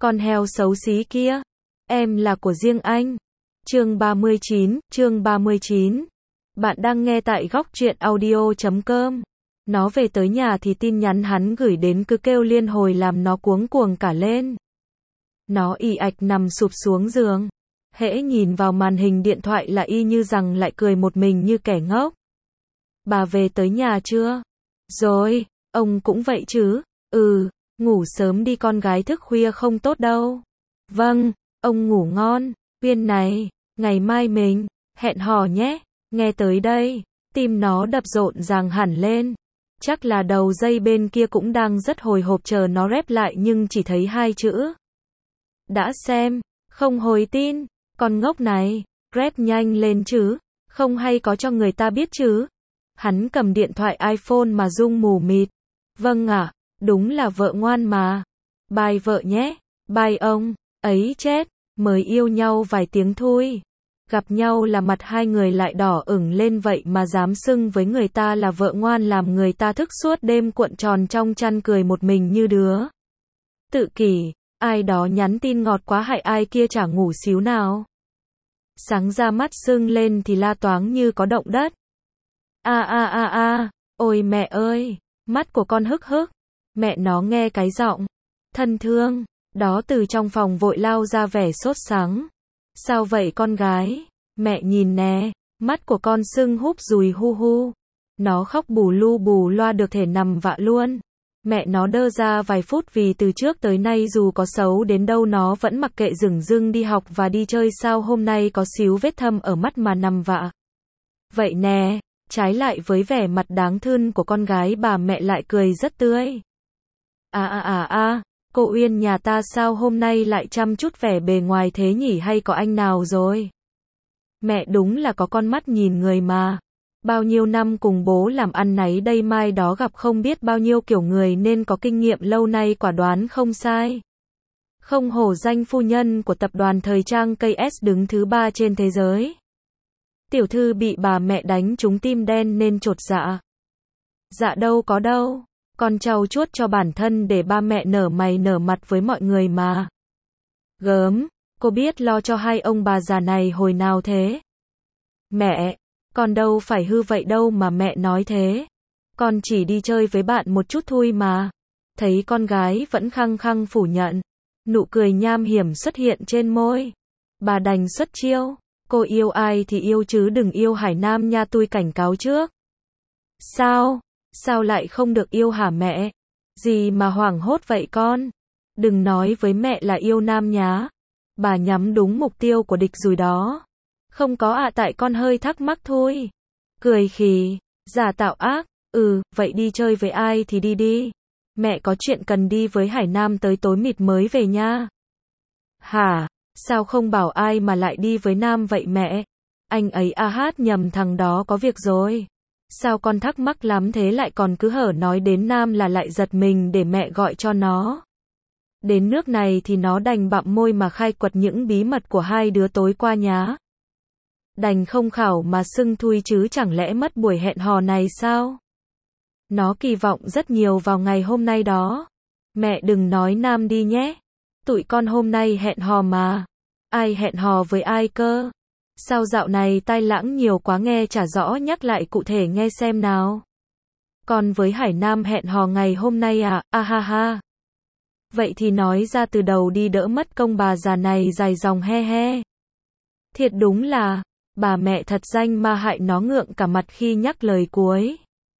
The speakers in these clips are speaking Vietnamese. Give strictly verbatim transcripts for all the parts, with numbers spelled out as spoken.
Con heo xấu xí kia, em là của riêng anh. Chương ba mươi chín, chương ba mươi chín. Bạn đang nghe tại góc truyện audio chấm com. Nó về tới nhà thì tin nhắn hắn gửi đến cứ kêu liên hồi làm nó cuống cuồng cả lên. Nó ì ạch nằm sụp xuống giường. Hễ nhìn vào màn hình điện thoại là y như rằng lại cười một mình như kẻ ngốc. Bà về tới nhà chưa? Rồi, ông cũng vậy chứ? Ừ, ngủ sớm đi con gái thức khuya không tốt đâu. Vâng, ông ngủ ngon. Uyên này, ngày mai mình hẹn hò nhé. Nghe tới đây, tim nó đập rộn ràng hẳn lên. Chắc là đầu dây bên kia cũng đang rất hồi hộp chờ nó rep lại nhưng chỉ thấy hai chữ. Đã xem, không hồi tin. Con ngốc này, rep nhanh lên chứ, không hay có cho người ta biết chứ. Hắn cầm điện thoại iPhone mà rung mù mịt. Vâng ạ, đúng là vợ ngoan mà. Bye vợ nhé, bye ông, ấy chết, mới yêu nhau vài tiếng thôi. Gặp nhau là mặt hai người lại đỏ ửng lên vậy mà dám xưng với người ta là vợ ngoan làm người ta thức suốt đêm cuộn tròn trong chăn cười một mình như đứa tự kỷ. Ai đó nhắn tin ngọt quá hại ai kia chả ngủ xíu nào. Sáng ra mắt sưng lên thì la toáng như có động đất. A a a a, ôi mẹ ơi, mắt của con hức hức. Mẹ nó nghe cái giọng thân thương đó từ trong phòng vội lao ra vẻ sốt sắng. Sao vậy con gái? Mẹ nhìn nè, mắt của con sưng húp dùi hu hu. Nó khóc bù lu bù loa được thể nằm vạ luôn. Mẹ nó đơ ra vài phút vì từ trước tới nay dù có xấu đến đâu nó vẫn mặc kệ dửng dưng đi học và đi chơi sao hôm nay có xíu vết thâm ở mắt mà nằm vạ. Vậy nè, trái lại với vẻ mặt đáng thương của con gái bà mẹ lại cười rất tươi. À à à à, cô Uyên nhà ta sao hôm nay lại chăm chút vẻ bề ngoài thế nhỉ hay có anh nào rồi? Mẹ đúng là có con mắt nhìn người mà. Bao nhiêu năm cùng bố làm ăn náy đây mai đó gặp không biết bao nhiêu kiểu người nên có kinh nghiệm lâu nay quả đoán không sai. Không hổ danh phu nhân của tập đoàn thời trang ca ét đứng thứ ba trên thế giới. Tiểu thư bị bà mẹ đánh trúng tim đen nên chột dạ. Dạ đâu có đâu, con trau chuốt cho bản thân để ba mẹ nở mày nở mặt với mọi người mà. Gớm, cô biết lo cho hai ông bà già này hồi nào thế? Mẹ, con đâu phải hư vậy đâu mà mẹ nói thế. Con chỉ đi chơi với bạn một chút thôi mà. Thấy con gái vẫn khăng khăng phủ nhận. Nụ cười nham hiểm xuất hiện trên môi. Bà đành xuất chiêu. Cô yêu ai thì yêu chứ đừng yêu Hải Nam nha tôi cảnh cáo trước. Sao? Sao lại không được yêu hả mẹ? Gì mà hoảng hốt vậy con? Đừng nói với mẹ là yêu nam nhá. Bà nhắm đúng mục tiêu của địch rồi đó. Không có ạ à, tại con hơi thắc mắc thôi. Cười khì, giả tạo ác, ừ, vậy đi chơi với ai thì đi đi. Mẹ có chuyện cần đi với Hải Nam tới tối mịt mới về nha. Hả, sao không bảo ai mà lại đi với Nam vậy mẹ? Anh ấy a hát nhầm thằng đó có việc rồi. Sao con thắc mắc lắm thế lại còn cứ hở nói đến Nam là lại giật mình để mẹ gọi cho nó. Đến nước này thì nó đành bặm môi mà khai quật những bí mật của hai đứa tối qua nhá. Đành không khảo mà xưng thui chứ chẳng lẽ mất buổi hẹn hò này sao? Nó kỳ vọng rất nhiều vào ngày hôm nay đó. Mẹ đừng nói Nam đi nhé. Tụi con hôm nay hẹn hò mà. Ai hẹn hò với ai cơ? Sao dạo này tai lãng nhiều quá nghe chả rõ nhắc lại cụ thể nghe xem nào. Con với Hải Nam hẹn hò ngày hôm nay à? A ha ha. Vậy thì nói ra từ đầu đi đỡ mất công bà già này dài dòng he he. Thiệt đúng là bà mẹ thật danh ma hại nó ngượng cả mặt khi nhắc lời cuối.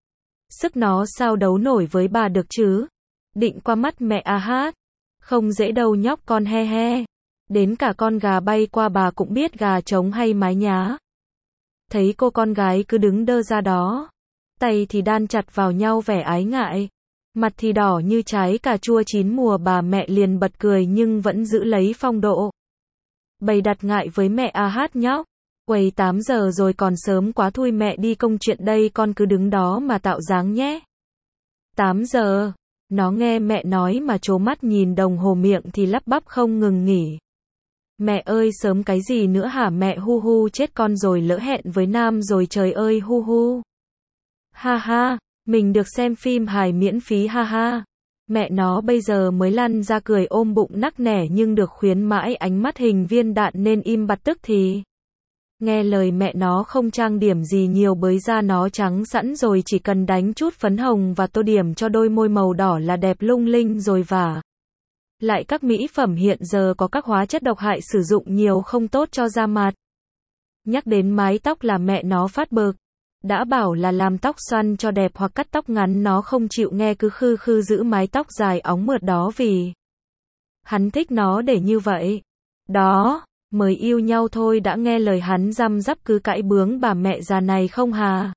Sức nó sao đấu nổi với bà được chứ? Định qua mắt mẹ a hát. Không dễ đâu nhóc con he he. Đến cả con gà bay qua bà cũng biết gà trống hay mái nhá. Thấy cô con gái cứ đứng đơ ra đó. Tay thì đan chặt vào nhau vẻ ái ngại. Mặt thì đỏ như trái cà chua chín mùa bà mẹ liền bật cười nhưng vẫn giữ lấy phong độ. Bày đặt ngại với mẹ a hát nhóc. Quầy tám giờ rồi còn sớm quá thôi mẹ đi công chuyện đây con cứ đứng đó mà tạo dáng nhé. tám giờ, nó nghe mẹ nói mà trố mắt nhìn đồng hồ miệng thì lắp bắp không ngừng nghỉ. Mẹ ơi sớm cái gì nữa hả mẹ hu hu chết con rồi lỡ hẹn với Nam rồi trời ơi hu hu. Ha ha, mình được xem phim hài miễn phí ha ha. Mẹ nó bây giờ mới lăn ra cười ôm bụng nắc nẻ nhưng được khuyến mãi ánh mắt hình viên đạn nên im bặt tức thì. Nghe lời mẹ nó không trang điểm gì nhiều bới da nó trắng sẵn rồi chỉ cần đánh chút phấn hồng và tô điểm cho đôi môi màu đỏ là đẹp lung linh rồi vả. Lại các mỹ phẩm hiện giờ có các hóa chất độc hại sử dụng nhiều không tốt cho da mặt. Nhắc đến mái tóc là mẹ nó phát bực. Đã bảo là làm tóc xoăn cho đẹp hoặc cắt tóc ngắn nó không chịu nghe cứ khư khư giữ mái tóc dài óng mượt đó vì hắn thích nó để như vậy. Đó, mới yêu nhau thôi đã nghe lời hắn răm rắp cứ cãi bướng bà mẹ già này không hà.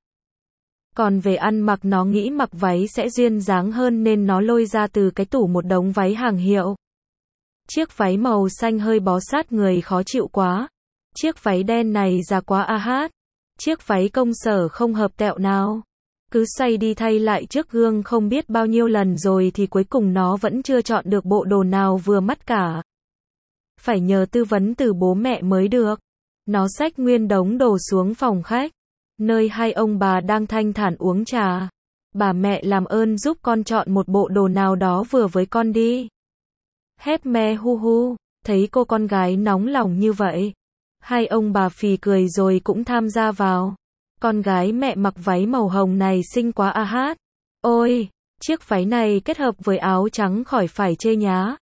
Còn về ăn mặc nó nghĩ mặc váy sẽ duyên dáng hơn nên nó lôi ra từ cái tủ một đống váy hàng hiệu. Chiếc váy màu xanh hơi bó sát người khó chịu quá. Chiếc váy đen này già quá a hát. Chiếc váy công sở không hợp tẹo nào. Cứ xoay đi thay lại trước gương không biết bao nhiêu lần rồi thì cuối cùng nó vẫn chưa chọn được bộ đồ nào vừa mắt cả. Phải nhờ tư vấn từ bố mẹ mới được. Nó xách nguyên đống đồ xuống phòng khách, nơi hai ông bà đang thanh thản uống trà. Bà mẹ làm ơn giúp con chọn một bộ đồ nào đó vừa với con đi. Hép me hu hu, thấy cô con gái nóng lòng như vậy. Hai ông bà phì cười rồi cũng tham gia vào. Con gái mẹ mặc váy màu hồng này xinh quá a hát. Ôi, chiếc váy này kết hợp với áo trắng khỏi phải chê nhá.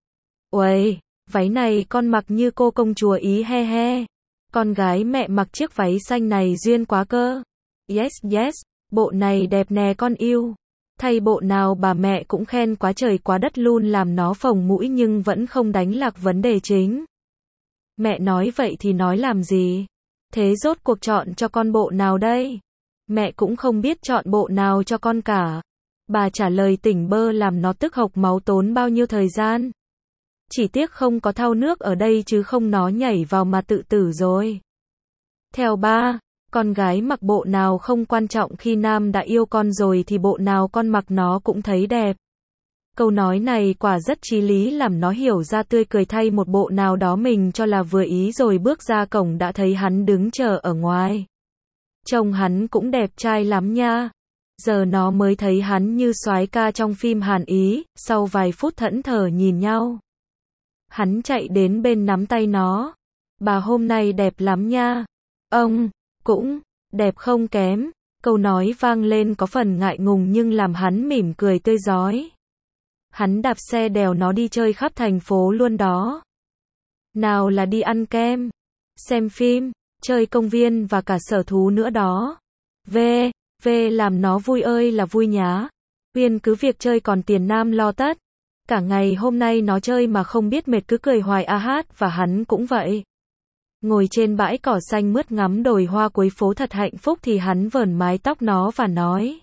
Uầy, váy này con mặc như cô công chúa Ý he he. Con gái mẹ mặc chiếc váy xanh này duyên quá cơ. Yes yes, bộ này đẹp nè con yêu. Thay bộ nào bà mẹ cũng khen quá trời quá đất luôn làm nó phồng mũi nhưng vẫn không đánh lạc vấn đề chính. Mẹ nói vậy thì nói làm gì? Thế rốt cuộc chọn cho con bộ nào đây? Mẹ cũng không biết chọn bộ nào cho con cả. Bà trả lời tỉnh bơ làm nó tức hộc máu tốn bao nhiêu thời gian. Chỉ tiếc không có thau nước ở đây chứ không nó nhảy vào mà tự tử rồi. Theo ba, con gái mặc bộ nào không quan trọng khi nam đã yêu con rồi thì bộ nào con mặc nó cũng thấy đẹp. Câu nói này quả rất chí lý làm nó hiểu ra tươi cười thay một bộ nào đó mình cho là vừa ý rồi bước ra cổng đã thấy hắn đứng chờ ở ngoài. Trông hắn cũng đẹp trai lắm nha. Giờ nó mới thấy hắn như soái ca trong phim Hàn Ý, sau vài phút thẫn thờ nhìn nhau. Hắn chạy đến bên nắm tay nó. Bà hôm nay đẹp lắm nha. Ông, cũng, đẹp không kém. Câu nói vang lên có phần ngại ngùng nhưng làm hắn mỉm cười tươi rói. Hắn đạp xe đèo nó đi chơi khắp thành phố luôn đó. Nào là đi ăn kem, xem phim, chơi công viên và cả sở thú nữa đó. Về, về làm nó vui ơi là vui nhá. Uyên cứ việc chơi còn tiền nam lo tất. Cả ngày hôm nay nó chơi mà không biết mệt cứ cười hoài a hát và hắn cũng vậy. Ngồi trên bãi cỏ xanh mướt ngắm đồi hoa cuối phố thật hạnh phúc thì hắn vờn mái tóc nó và nói.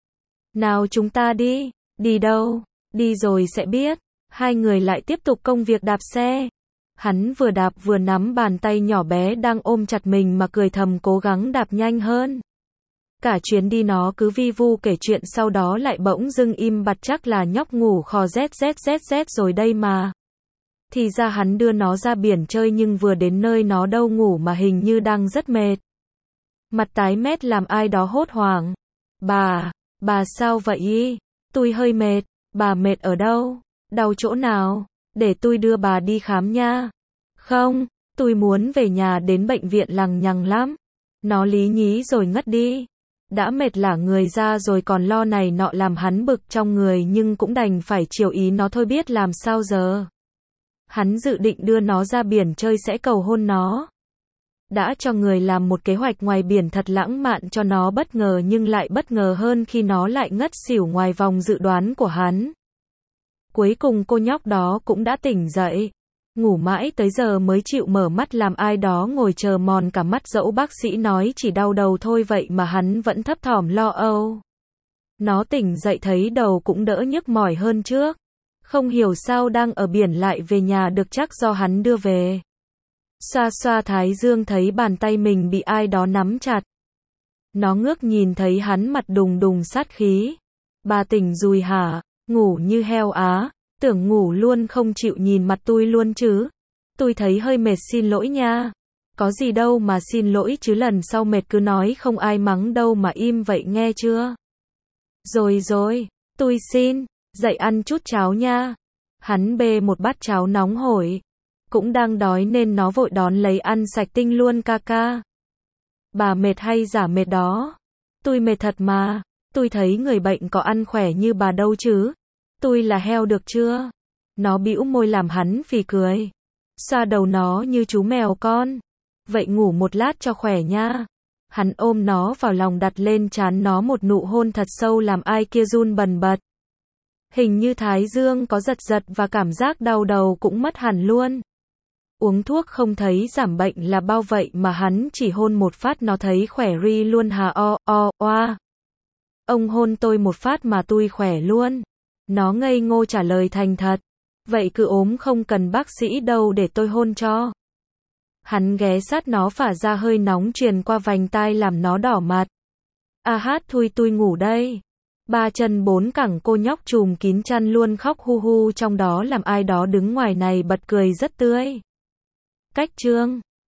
Nào chúng ta đi, đi đâu? Đi rồi sẽ biết. Hai người lại tiếp tục công việc đạp xe. Hắn vừa đạp vừa nắm bàn tay nhỏ bé đang ôm chặt mình mà cười thầm cố gắng đạp nhanh hơn. Cả chuyến đi nó cứ vi vu kể chuyện sau đó lại bỗng dưng im bặt chắc là nhóc ngủ khò zzzzz rồi đây mà. Thì ra hắn đưa nó ra biển chơi nhưng vừa đến nơi nó đâu ngủ mà hình như đang rất mệt. Mặt tái mét làm ai đó hốt hoảng. Bà, bà sao vậy ý? Tôi hơi mệt. Bà mệt ở đâu? Đau chỗ nào? Để tôi đưa bà đi khám nha. Không, tôi muốn về nhà đến bệnh viện lằng nhằng lắm. Nó lý nhí rồi ngất đi. Đã mệt lả người ra rồi còn lo này nọ làm hắn bực trong người nhưng cũng đành phải chiều ý nó thôi biết làm sao giờ. Hắn dự định đưa nó ra biển chơi sẽ cầu hôn nó. Đã cho người làm một kế hoạch ngoài biển thật lãng mạn cho nó bất ngờ nhưng lại bất ngờ hơn khi nó lại ngất xỉu ngoài vòng dự đoán của hắn. Cuối cùng cô nhóc đó cũng đã tỉnh dậy. Ngủ mãi tới giờ mới chịu mở mắt làm ai đó ngồi chờ mòn cả mắt dẫu bác sĩ nói chỉ đau đầu thôi vậy mà hắn vẫn thấp thỏm lo âu. Nó tỉnh dậy thấy đầu cũng đỡ nhức mỏi hơn trước. Không hiểu sao đang ở biển lại về nhà được chắc do hắn đưa về. Xoa xoa thái dương thấy bàn tay mình bị ai đó nắm chặt. Nó ngước nhìn thấy hắn mặt đùng đùng sát khí. Bà tỉnh rồi hả? Ngủ như heo á. Tưởng ngủ luôn không chịu nhìn mặt tôi luôn chứ. Tôi thấy hơi mệt xin lỗi nha. Có gì đâu mà xin lỗi chứ lần sau mệt cứ nói không ai mắng đâu mà im vậy nghe chưa? Rồi rồi, tôi xin. Dậy ăn chút cháo nha. Hắn bê một bát cháo nóng hổi. Cũng đang đói nên nó vội đón lấy ăn sạch tinh luôn ca ca. Bà mệt hay giả mệt đó? Tôi mệt thật mà. Tôi thấy người bệnh có ăn khỏe như bà đâu chứ. Tôi là heo được chưa? Nó bĩu môi làm hắn phì cười. Xoa đầu nó như chú mèo con. Vậy ngủ một lát cho khỏe nha. Hắn ôm nó vào lòng đặt lên trán nó một nụ hôn thật sâu làm ai kia run bần bật. Hình như thái dương có giật giật và cảm giác đau đầu cũng mất hẳn luôn. Uống thuốc không thấy giảm bệnh là bao vậy mà hắn chỉ hôn một phát nó thấy khỏe ri luôn hà o o oa. Ông hôn tôi một phát mà tôi khỏe luôn. Nó ngây ngô trả lời thành thật. Vậy cứ ốm không cần bác sĩ đâu để tôi hôn cho. Hắn ghé sát nó phả ra hơi nóng truyền qua vành tai làm nó đỏ mặt. A hát thui tui ngủ đây. Ba chân bốn cẳng cô nhóc trùm kín chăn luôn khóc hu hu trong đó làm ai đó đứng ngoài này bật cười rất tươi. Cách chương